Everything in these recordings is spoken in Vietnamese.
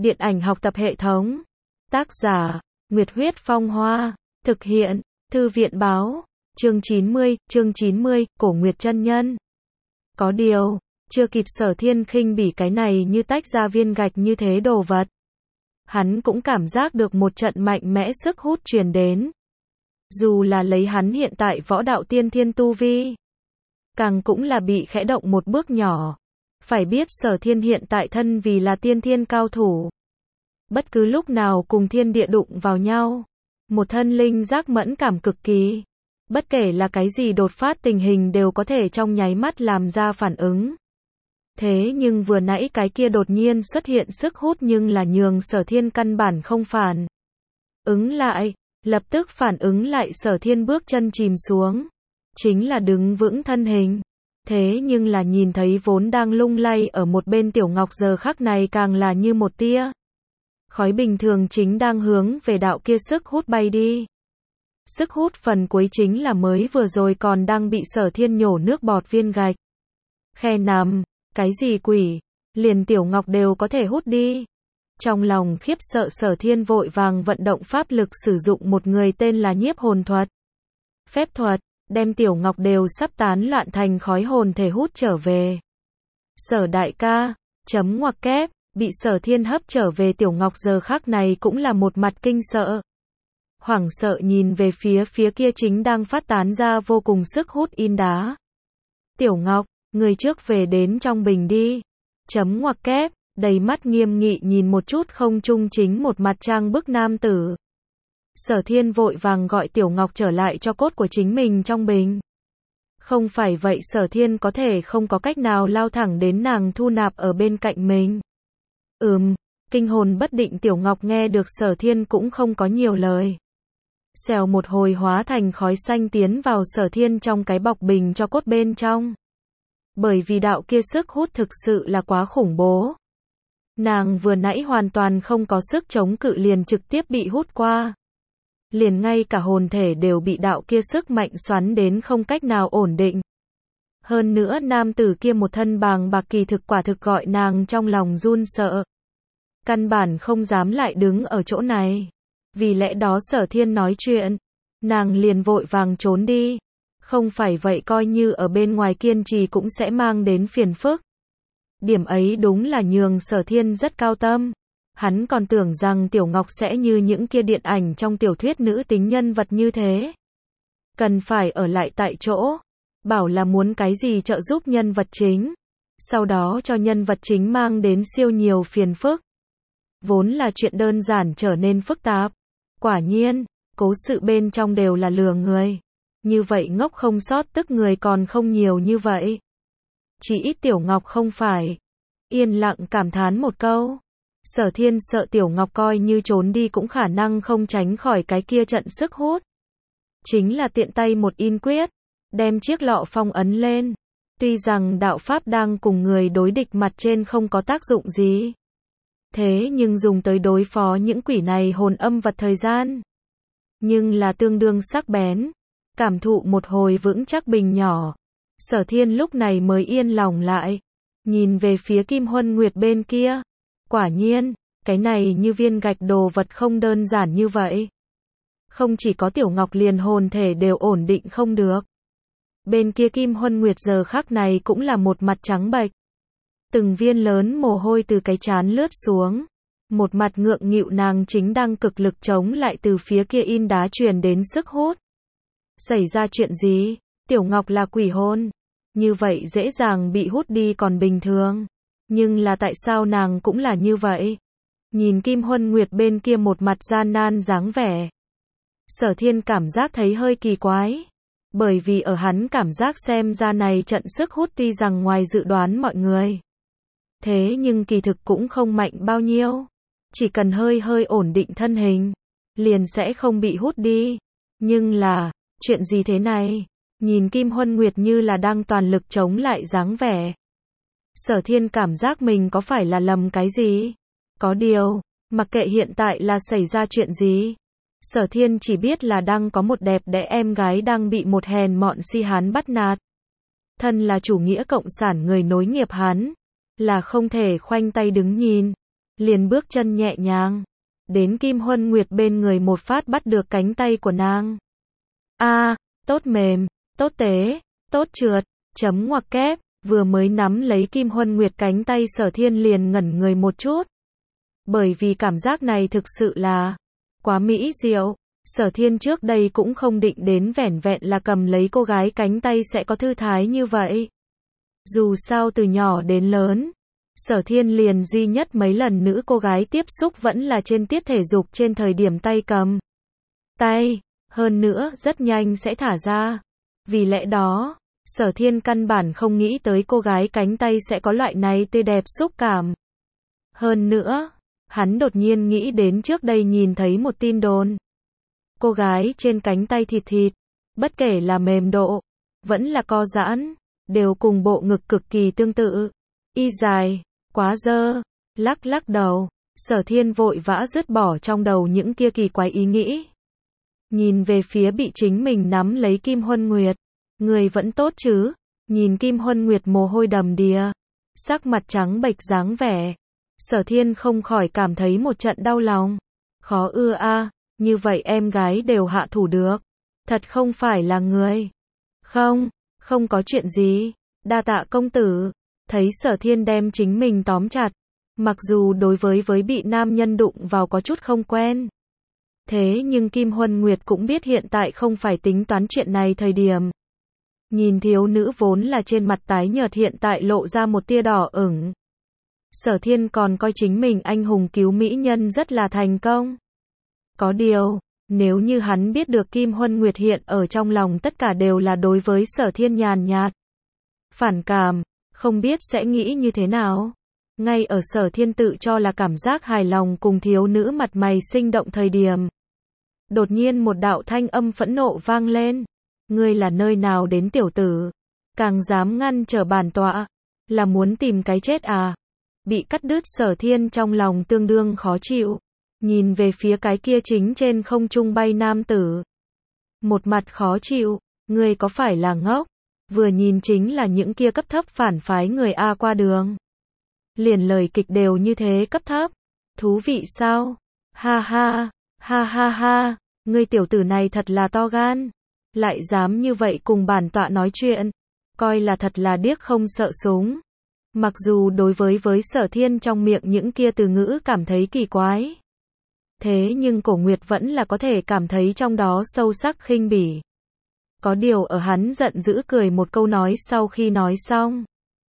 Điện ảnh học tập hệ thống. Tác giả, Nguyệt Huyết Phong Hoa. Thực hiện, Thư viện Báo. Chương 90, Cổ Nguyệt chân nhân. Có điều, chưa kịp Sở Thiên khinh bỉ cái này như tách ra viên gạch như thế đồ vật. Hắn cũng cảm giác được một trận mạnh mẽ sức hút truyền đến. Dù là lấy hắn hiện tại võ đạo tiên thiên tu vi, càng cũng là bị khẽ động một bước nhỏ. Phải biết Sở Thiên hiện tại thân vì là tiên thiên cao thủ. Bất cứ lúc nào cùng thiên địa đụng vào nhau. Một thân linh giác mẫn cảm cực kỳ. Bất kể là cái gì đột phát tình hình đều có thể trong nháy mắt làm ra phản ứng. Thế nhưng vừa nãy cái kia đột nhiên xuất hiện sức hút nhưng là nhường Sở Thiên căn bản không phản ứng lại. Lập tức phản ứng lại Sở Thiên bước chân chìm xuống. Chính là đứng vững thân hình. Thế nhưng là nhìn thấy vốn đang lung lay ở một bên Tiểu Ngọc giờ khắc này càng là như một tia khói bình thường chính đang hướng về đạo kia sức hút bay đi. Sức hút phần cuối chính là mới vừa rồi còn đang bị Sở Thiên nhổ nước bọt viên gạch. Khe nằm, cái gì quỷ, liền Tiểu Ngọc đều có thể hút đi. Trong lòng khiếp sợ Sở Thiên vội vàng vận động pháp lực sử dụng một người tên là nhiếp hồn thuật. Phép thuật, đem Tiểu Ngọc đều sắp tán loạn thành khói hồn thể hút trở về. Sở đại ca, chấm ngoặc kép, bị Sở Thiên hấp trở về Tiểu Ngọc giờ khắc này cũng là một mặt kinh sợ. Hoảng sợ nhìn về phía kia chính đang phát tán ra vô cùng sức hút in đá. Tiểu Ngọc, người trước về đến trong bình đi. Chấm ngoặc kép, đầy mắt nghiêm nghị nhìn một chút không trung chính một mặt trang bức nam tử. Sở Thiên vội vàng gọi Tiểu Ngọc trở lại cho cốt của chính mình trong bình. Không phải vậy Sở Thiên có thể không có cách nào lao thẳng đến nàng thu nạp ở bên cạnh mình. Kinh hồn bất định Tiểu Ngọc nghe được Sở Thiên cũng không có nhiều lời. Xèo một hồi hóa thành khói xanh tiến vào Sở Thiên trong cái bọc bình cho cốt bên trong. Bởi vì đạo kia sức hút thực sự là quá khủng bố. Nàng vừa nãy hoàn toàn không có sức chống cự liền trực tiếp bị hút qua. Liền ngay cả hồn thể đều bị đạo kia sức mạnh xoắn đến không cách nào ổn định. Hơn nữa nam tử kia một thân bàng bạc kỳ thực quả thực gọi nàng trong lòng run sợ. Căn bản không dám lại đứng ở chỗ này. Vì lẽ đó Sở Thiên nói chuyện, nàng liền vội vàng trốn đi. Không phải vậy coi như ở bên ngoài kiên trì cũng sẽ mang đến phiền phức. Điểm ấy đúng là nhường Sở Thiên rất cao tâm. Hắn còn tưởng rằng Tiểu Ngọc sẽ như những kia điện ảnh trong tiểu thuyết nữ tính nhân vật như thế. Cần phải ở lại tại chỗ. Bảo là muốn cái gì trợ giúp nhân vật chính. Sau đó cho nhân vật chính mang đến siêu nhiều phiền phức. Vốn là chuyện đơn giản trở nên phức tạp. Quả nhiên, cố sự bên trong đều là lừa người. Như vậy ngốc không sót tức người còn không nhiều như vậy. Chỉ ít Tiểu Ngọc không phải. Yên lặng cảm thán một câu. Sở Thiên sợ Tiểu Ngọc coi như trốn đi cũng khả năng không tránh khỏi cái kia trận sức hút. Chính là tiện tay một in quyết. Đem chiếc lọ phong ấn lên. Tuy rằng đạo pháp đang cùng người đối địch mặt trên không có tác dụng gì. Thế nhưng dùng tới đối phó những quỷ này hồn âm vật thời gian. Nhưng là tương đương sắc bén. Cảm thụ một hồi vững chắc bình nhỏ. Sở Thiên lúc này mới yên lòng lại. Nhìn về phía Kim Huân Nguyệt bên kia. Quả nhiên, cái này như viên gạch đồ vật không đơn giản như vậy. Không chỉ có Tiểu Ngọc liền hồn thể đều ổn định không được. Bên kia Kim Huân Nguyệt giờ khắc này cũng là một mặt trắng bệch. Từng viên lớn mồ hôi từ cái trán lướt xuống. Một mặt ngượng nghịu nàng chính đang cực lực chống lại từ phía kia in đá truyền đến sức hút. Xảy ra chuyện gì? Tiểu Ngọc là quỷ hồn. Như vậy dễ dàng bị hút đi còn bình thường. Nhưng là tại sao nàng cũng là như vậy? Nhìn Kim Huân Nguyệt bên kia một mặt gian nan dáng vẻ. Sở Thiên cảm giác thấy hơi kỳ quái. Bởi vì ở hắn cảm giác xem ra này trận sức hút tuy rằng ngoài dự đoán mọi người. Thế nhưng kỳ thực cũng không mạnh bao nhiêu. Chỉ cần hơi ổn định thân hình. Liền sẽ không bị hút đi. Nhưng là, chuyện gì thế này? Nhìn Kim Huân Nguyệt như là đang toàn lực chống lại dáng vẻ. Sở Thiên cảm giác mình có phải là lầm cái gì? Có điều, mặc kệ hiện tại là xảy ra chuyện gì. Sở Thiên chỉ biết là đang có một đẹp đẽ em gái đang bị một hèn mọn si hán bắt nạt. Thân là chủ nghĩa cộng sản người nối nghiệp hắn. Là không thể khoanh tay đứng nhìn. liền bước chân nhẹ nhàng, đến Kim Huân Nguyệt bên người một phát bắt được cánh tay của nàng. A, tốt mềm, tốt tế, tốt trượt, chấm ngoặc kép, vừa mới nắm lấy Kim Huân Nguyệt cánh tay Sở Thiên liền ngẩn người một chút. Bởi vì cảm giác này thực sự là quá mỹ diệu. Sở Thiên trước đây cũng không định đến vẻn vẹn là cầm lấy cô gái cánh tay sẽ có thư thái như vậy. Dù sao từ nhỏ đến lớn, Sở Thiên liền duy nhất mấy lần nữ cô gái tiếp xúc vẫn là trên tiết thể dục trên thời điểm tay cầm tay, hơn nữa rất nhanh sẽ thả ra. Vì lẽ đó, Sở Thiên căn bản không nghĩ tới cô gái cánh tay sẽ có loại này tươi đẹp xúc cảm. Hơn nữa, hắn đột nhiên nghĩ đến trước đây nhìn thấy một tin đồn. Cô gái trên cánh tay thịt thịt, bất kể là mềm độ, vẫn là co giãn, đều cùng bộ ngực cực kỳ tương tự. Y dài, quá dơ, lắc lắc đầu, Sở Thiên vội vã dứt bỏ trong đầu những kia kỳ quái ý nghĩ. Nhìn về phía bị chính mình nắm lấy Kim Huân Nguyệt, người vẫn tốt chứ? Nhìn Kim Huân Nguyệt mồ hôi đầm đìa, sắc mặt trắng bệch dáng vẻ, Sở Thiên không khỏi cảm thấy một trận đau lòng. Khó ưa a, như vậy em gái đều hạ thủ được. Thật không phải là người. Không, không có chuyện gì. Đa tạ công tử. Thấy Sở Thiên đem chính mình tóm chặt. Mặc dù đối với bị nam nhân đụng vào có chút không quen. Thế nhưng Kim Huân Nguyệt cũng biết hiện tại không phải tính toán chuyện này thời điểm. Nhìn thiếu nữ vốn là trên mặt tái nhợt hiện tại lộ ra một tia đỏ ửng. Sở Thiên còn coi chính mình anh hùng cứu mỹ nhân rất là thành công. Có điều, nếu như hắn biết được Kim Huân Nguyệt hiện ở trong lòng tất cả đều là đối với Sở Thiên nhàn nhạt, phản cảm, không biết sẽ nghĩ như thế nào. Ngay ở Sở Thiên tự cho là cảm giác hài lòng cùng thiếu nữ mặt mày sinh động thời điểm. Đột nhiên một đạo thanh âm phẫn nộ vang lên. Ngươi là nơi nào đến tiểu tử? Càng dám ngăn trở bản tọa, là muốn tìm cái chết à? Bị cắt đứt Sở Thiên trong lòng tương đương khó chịu. Nhìn về phía cái kia chính trên không trung bay nam tử. Một mặt khó chịu, ngươi có phải là ngốc? Vừa nhìn chính là những kia cấp thấp phản phái người A qua đường. Liền lời kịch đều như thế cấp thấp. Thú vị sao? Ha ha, ha ha ha, ngươi tiểu tử này thật là to gan. Lại dám như vậy cùng bản tọa nói chuyện. Coi là thật là điếc không sợ súng. Mặc dù đối với Sở Thiên trong miệng những kia từ ngữ cảm thấy kỳ quái. Thế nhưng Cổ Nguyệt vẫn là có thể cảm thấy trong đó sâu sắc khinh bỉ. Có điều ở hắn giận dữ cười một câu nói sau khi nói xong.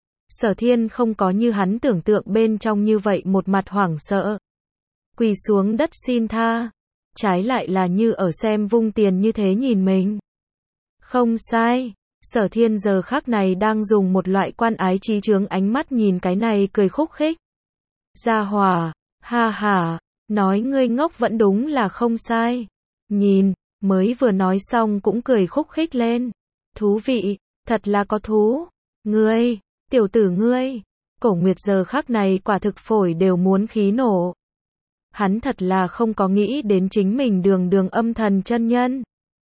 Sở Thiên không có như hắn tưởng tượng bên trong như vậy một mặt hoảng sợ. Quỳ xuống đất xin tha. Trái lại là như ở xem vung tiền như thế nhìn mình. Không sai. Sở Thiên giờ khắc này đang dùng một loại quan ái trí chướng ánh mắt nhìn cái này cười khúc khích. Gia hỏa, ha ha, nói ngươi ngốc vẫn đúng là không sai. Nhìn, mới vừa nói xong cũng cười khúc khích lên. Thú vị, thật là có thú. Ngươi, tiểu tử ngươi. Cổ Nguyệt giờ khắc này quả thực phổi đều muốn khí nổ. Hắn thật là không có nghĩ đến chính mình đường âm thần chân nhân.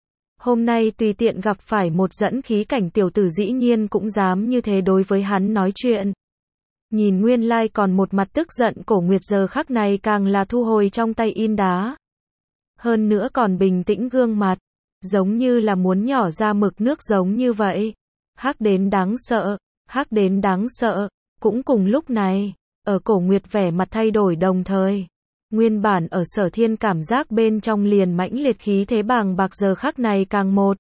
Hôm nay tùy tiện gặp phải một dẫn khí cảnh tiểu tử dĩ nhiên cũng dám như thế đối với hắn nói chuyện. Nhìn nguyên lai còn một mặt tức giận Cổ Nguyệt giờ khắc này càng là thu hồi trong tay in đá. Hơn nữa còn bình tĩnh gương mặt, giống như là muốn nhỏ ra mực nước giống như vậy. Hắc đến đáng sợ, hắc đến đáng sợ. Cũng cùng lúc này, ở Cổ Nguyệt vẻ mặt thay đổi đồng thời. Nguyên bản ở Sở Thiên cảm giác bên trong liền mãnh liệt khí thế bàng bạc giờ khắc này càng một.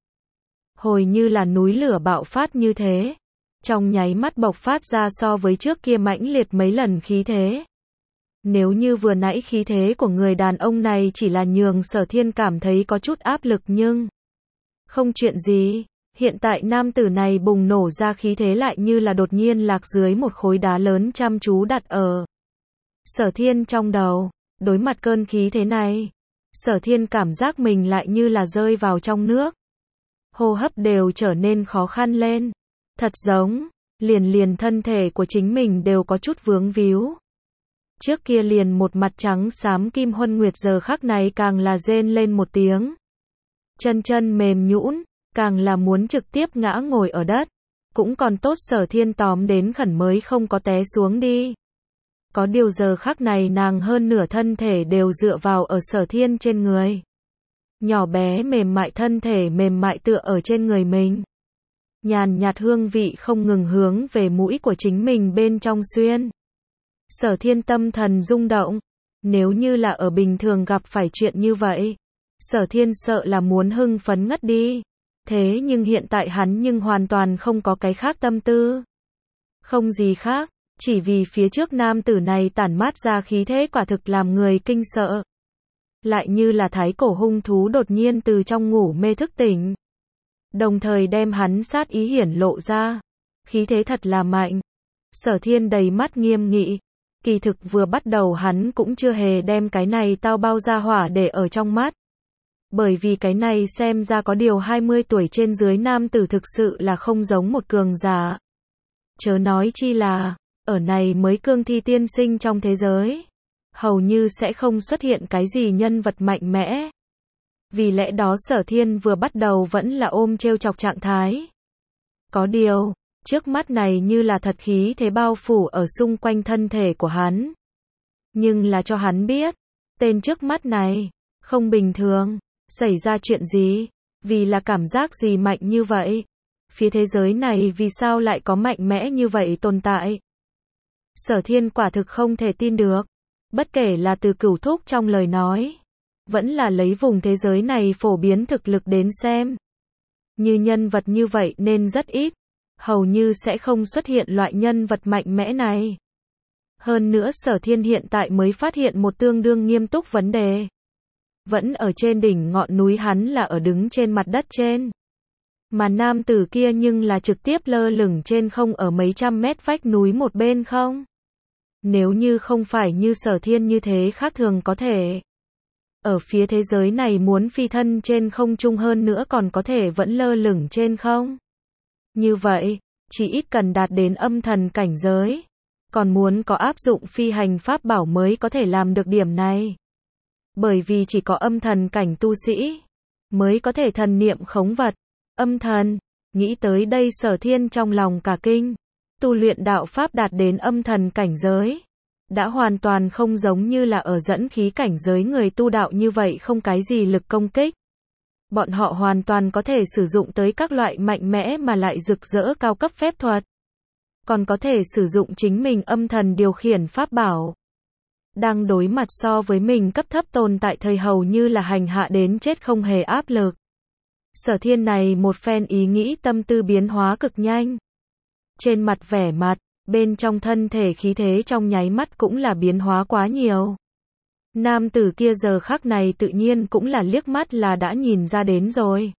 Hồi như là núi lửa bạo phát như thế. Trong nháy mắt bộc phát ra so với trước kia mãnh liệt mấy lần khí thế. Nếu như vừa nãy khí thế của người đàn ông này chỉ là nhường Sở Thiên cảm thấy có chút áp lực nhưng không chuyện gì. Hiện tại nam tử này bùng nổ ra khí thế lại như là đột nhiên lạc dưới một khối đá lớn chăm chú đặt ở Sở Thiên trong đầu. Đối mặt cơn khí thế này, Sở Thiên cảm giác mình lại như là rơi vào trong nước. Hô hấp đều trở nên khó khăn lên. Thật giống, liền thân thể của chính mình đều có chút vướng víu. Trước kia liền một mặt trắng xám Kim Huân Nguyệt giờ khắc này càng là rên lên một tiếng. Chân mềm nhũn, càng là muốn trực tiếp ngã ngồi ở đất. Cũng còn tốt Sở Thiên tóm đến khẩn mới không có té xuống đi. Có điều giờ khắc này nàng hơn nửa thân thể đều dựa vào ở Sở Thiên trên người. Nhỏ bé mềm mại thân thể mềm mại tựa ở trên người mình. Nhàn nhạt hương vị không ngừng hướng về mũi của chính mình bên trong xuyên. Sở Thiên tâm thần rung động. Nếu như là ở bình thường gặp phải chuyện như vậy, Sở Thiên sợ là muốn hưng phấn ngất đi. Thế nhưng hiện tại hắn nhưng hoàn toàn không có cái khác tâm tư. Không gì khác, chỉ vì phía trước nam tử này tản mát ra khí thế quả thực làm người kinh sợ. Lại như là thái cổ hung thú đột nhiên từ trong ngủ mê thức tỉnh. Đồng thời đem hắn sát ý hiển lộ ra. Khí thế thật là mạnh. Sở Thiên đầy mắt nghiêm nghị. Kỳ thực vừa bắt đầu hắn cũng chưa hề đem cái này tao bao ra hỏa để ở trong mắt. Bởi vì cái này xem ra có điều 20 tuổi trên dưới nam tử thực sự là không giống một cường giả. Chớ nói chi là, ở này mới cương thi tiên sinh trong thế giới, hầu như sẽ không xuất hiện cái gì nhân vật mạnh mẽ. Vì lẽ đó Sở Thiên vừa bắt đầu vẫn là ôm trêu chọc trạng thái. Có điều, trước mắt này như là thật khí thế bao phủ ở xung quanh thân thể của hắn. Nhưng là cho hắn biết, tên trước mắt này, không bình thường, xảy ra chuyện gì, vì là cảm giác gì mạnh như vậy. Phía thế giới này vì sao lại có mạnh mẽ như vậy tồn tại. Sở Thiên quả thực không thể tin được. Bất kể là từ Cửu Thúc trong lời nói, vẫn là lấy vùng thế giới này phổ biến thực lực đến xem. Như nhân vật như vậy nên rất ít, hầu như sẽ không xuất hiện loại nhân vật mạnh mẽ này. Hơn nữa Sở Thiên hiện tại mới phát hiện một tương đương nghiêm túc vấn đề. Vẫn ở trên đỉnh ngọn núi hắn là ở đứng trên mặt đất trên. Mà nam tử kia nhưng là trực tiếp lơ lửng trên không ở mấy trăm mét vách núi một bên không. Nếu như không phải như Sở Thiên như thế khác thường có thể. Ở phía thế giới này muốn phi thân trên không trung hơn nữa còn có thể vẫn lơ lửng trên không. Như vậy, chỉ ít cần đạt đến âm thần cảnh giới. Còn muốn có áp dụng phi hành pháp bảo mới có thể làm được điểm này. Bởi vì chỉ có âm thần cảnh tu sĩ mới có thể thần niệm khống vật. Âm thần, nghĩ tới đây Sở Thiên trong lòng cả kinh. Tu luyện đạo pháp đạt đến âm thần cảnh giới, đã hoàn toàn không giống như là ở dẫn khí cảnh giới người tu đạo như vậy không cái gì lực công kích. Bọn họ hoàn toàn có thể sử dụng tới các loại mạnh mẽ mà lại rực rỡ cao cấp phép thuật. Còn có thể sử dụng chính mình âm thần điều khiển pháp bảo. Đang đối mặt so với mình cấp thấp tồn tại thời hầu như là hành hạ đến chết không hề áp lực. Sở Thiên này một phen ý nghĩ tâm tư biến hóa cực nhanh. Trên mặt vẻ mặt, bên trong thân thể khí thế trong nháy mắt cũng là biến hóa quá nhiều. Nam tử kia giờ khắc này tự nhiên cũng là liếc mắt là đã nhìn ra đến rồi.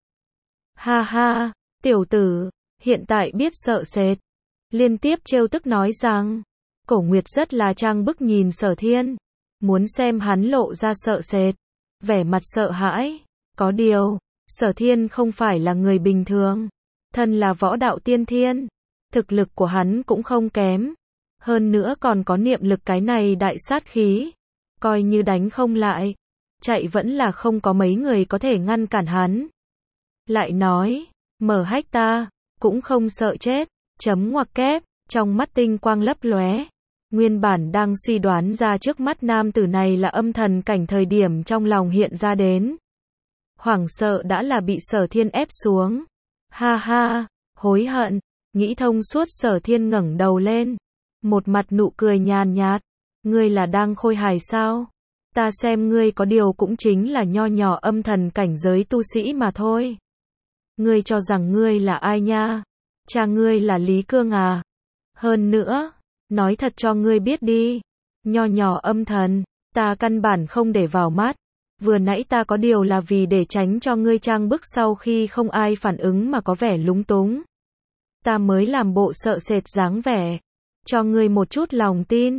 Ha ha, tiểu tử, hiện tại biết sợ sệt. Liên tiếp trêu tức nói rằng, Cổ Nguyệt rất là trang bức nhìn Sở Thiên, muốn xem hắn lộ ra sợ sệt, vẻ mặt sợ hãi. Có điều, Sở Thiên không phải là người bình thường, thân là võ đạo tiên thiên, thực lực của hắn cũng không kém, hơn nữa còn có niệm lực cái này đại sát khí, coi như đánh không lại, chạy vẫn là không có mấy người có thể ngăn cản hắn. Lại nói, mở hách ta, cũng không sợ chết, chấm ngoặc kép, trong mắt tinh quang lấp lóe. Nguyên bản đang suy đoán ra trước mắt nam tử này là âm thần cảnh thời điểm trong lòng hiện ra đến. Hoảng sợ đã là bị Sở Thiên ép xuống. Ha ha, hối hận, nghĩ thông suốt Sở Thiên ngẩng đầu lên. Một mặt nụ cười nhàn nhạt. Ngươi là đang khôi hài sao? Ta xem ngươi có điều cũng chính là nho nhỏ âm thần cảnh giới tu sĩ mà thôi. Ngươi cho rằng ngươi là ai nha? Cha ngươi là Lý Cương à? Hơn nữa, nói thật cho ngươi biết đi. Nho nhỏ âm thần, ta căn bản không để vào mắt. Vừa nãy ta có điều là vì để tránh cho ngươi trang bức sau khi không ai phản ứng mà có vẻ lúng túng. Ta mới làm bộ sợ sệt dáng vẻ. Cho ngươi một chút lòng tin.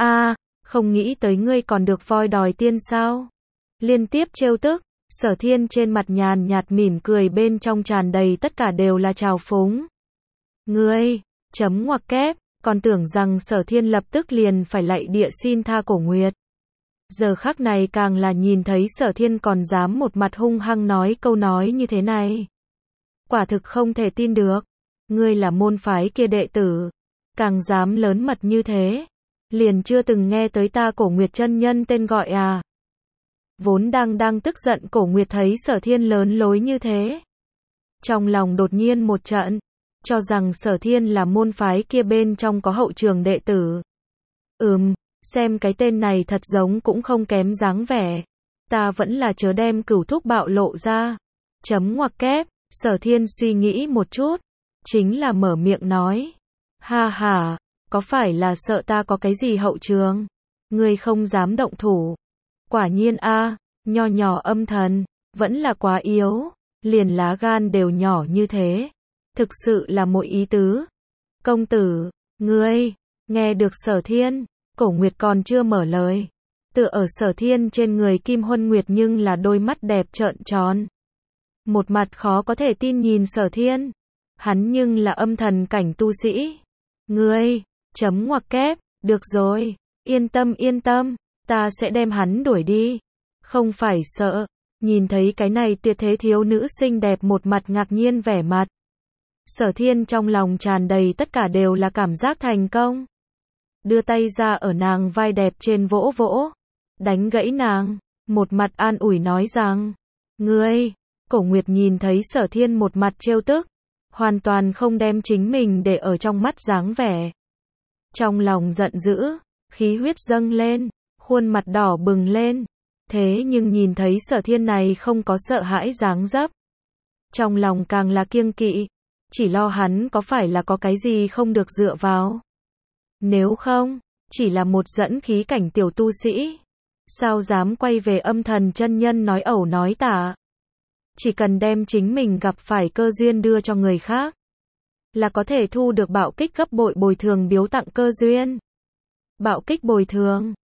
Không nghĩ tới ngươi còn được voi đòi tiên sao? Liên tiếp trêu tức, Sở Thiên trên mặt nhàn nhạt mỉm cười bên trong tràn đầy tất cả đều là trào phúng. Ngươi, chấm ngoặc kép, còn tưởng rằng Sở Thiên lập tức liền phải lạy địa xin tha Cổ Nguyệt. Giờ khắc này càng là nhìn thấy Sở Thiên còn dám một mặt hung hăng nói câu nói như thế này. Quả thực không thể tin được. Ngươi là môn phái kia đệ tử, càng dám lớn mật như thế. Liền chưa từng nghe tới ta Cổ Nguyệt chân nhân tên gọi à? Vốn đang tức giận Cổ Nguyệt thấy Sở Thiên lớn lối như thế. Trong lòng đột nhiên một trận, cho rằng Sở Thiên là môn phái kia bên trong có hậu trường đệ tử. Xem cái tên này thật giống cũng không kém dáng vẻ. Ta vẫn là chớ đem Cửu Thúc bạo lộ ra. Chấm ngoặc kép, Sở Thiên suy nghĩ một chút, chính là mở miệng nói. Ha ha, có phải là sợ ta có cái gì hậu trường? Ngươi không dám động thủ. Quả nhiên a, nho nhỏ âm thần, vẫn là quá yếu, liền lá gan đều nhỏ như thế. Thực sự là một ý tứ. Công tử, ngươi, nghe được Sở Thiên, Cổ Nguyệt còn chưa mở lời. Tựa ở Sở Thiên trên người Kim Huân Nguyệt nhưng là đôi mắt đẹp trợn tròn. Một mặt khó có thể tin nhìn Sở Thiên. Hắn nhưng là âm thần cảnh tu sĩ. Ngươi, chấm ngoặc kép, được rồi, yên tâm, ta sẽ đem hắn đuổi đi. Không phải sợ, nhìn thấy cái này tuyệt thế thiếu nữ xinh đẹp một mặt ngạc nhiên vẻ mặt. Sở Thiên trong lòng tràn đầy tất cả đều là cảm giác thành công. Đưa tay ra ở nàng vai đẹp trên vỗ vỗ, đánh gãy nàng, một mặt an ủi nói rằng, ngươi, Cổ Nguyệt nhìn thấy Sở Thiên một mặt trêu tức, hoàn toàn không đem chính mình để ở trong mắt dáng vẻ. Trong lòng giận dữ, khí huyết dâng lên, khuôn mặt đỏ bừng lên, thế nhưng nhìn thấy Sở Thiên này không có sợ hãi dáng dấp. Trong lòng càng là kiêng kỵ, chỉ lo hắn có phải là có cái gì không được dựa vào. Nếu không, chỉ là một dẫn khí cảnh tiểu tu sĩ, sao dám quay về âm thần chân nhân nói ẩu nói tả. Chỉ cần đem chính mình gặp phải cơ duyên đưa cho người khác, là có thể thu được bạo kích gấp bội bồi thường biếu tặng cơ duyên. Bạo kích bồi thường,